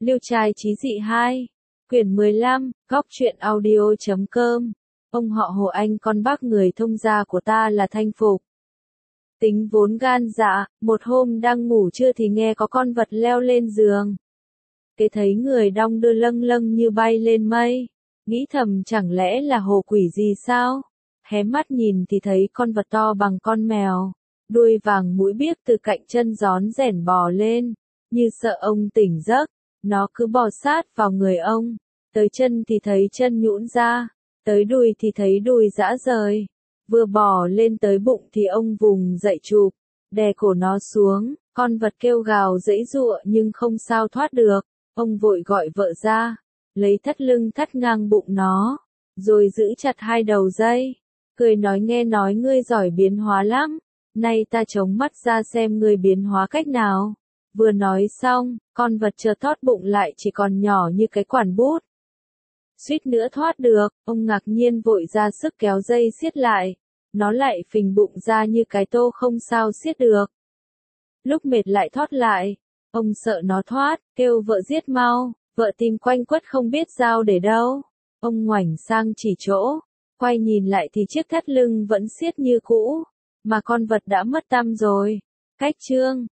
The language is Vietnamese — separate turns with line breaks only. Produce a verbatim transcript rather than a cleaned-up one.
Liêu trai chí dị hai, quyển mười lăm, góc truyện audio chấm com. Ông họ Hồ Anh con bác người thông gia của ta là Thanh Phục. Tính vốn gan dạ, một hôm đang ngủ trưa thì nghe có con vật leo lên giường. Cái thấy người đong đưa lâng lâng như bay lên mây, nghĩ thầm chẳng lẽ là hồ quỷ gì sao? Hé mắt nhìn thì thấy con vật to bằng con mèo, đuôi vàng mũi biếc từ cạnh chân rón rẻn bò lên, như sợ ông tỉnh giấc, nó cứ bò sát vào người ông, tới chân thì thấy chân nhũn ra, tới đùi thì thấy đùi rã rời, vừa bò lên tới bụng thì ông vùng dậy chụp, đè cổ nó xuống, con vật kêu gào giãy giụa nhưng không sao thoát được, ông vội gọi vợ ra, lấy thắt lưng thắt ngang bụng nó, rồi giữ chặt hai đầu dây, cười nói nghe nói ngươi giỏi biến hóa lắm, nay ta chống mắt ra xem ngươi biến hóa cách nào. Vừa nói xong, con vật chợt thoát bụng lại chỉ còn nhỏ như cái quản bút. Suýt nữa thoát được, ông ngạc nhiên vội ra sức kéo dây siết lại, nó lại phình bụng ra như cái tô không sao siết được. Lúc mệt lại thoát lại, ông sợ nó thoát, kêu vợ giết mau, vợ tìm quanh quất không biết dao để đâu. Ông ngoảnh sang chỉ chỗ, quay nhìn lại thì chiếc thắt lưng vẫn siết như cũ, mà con vật đã mất tăm rồi. Cách chương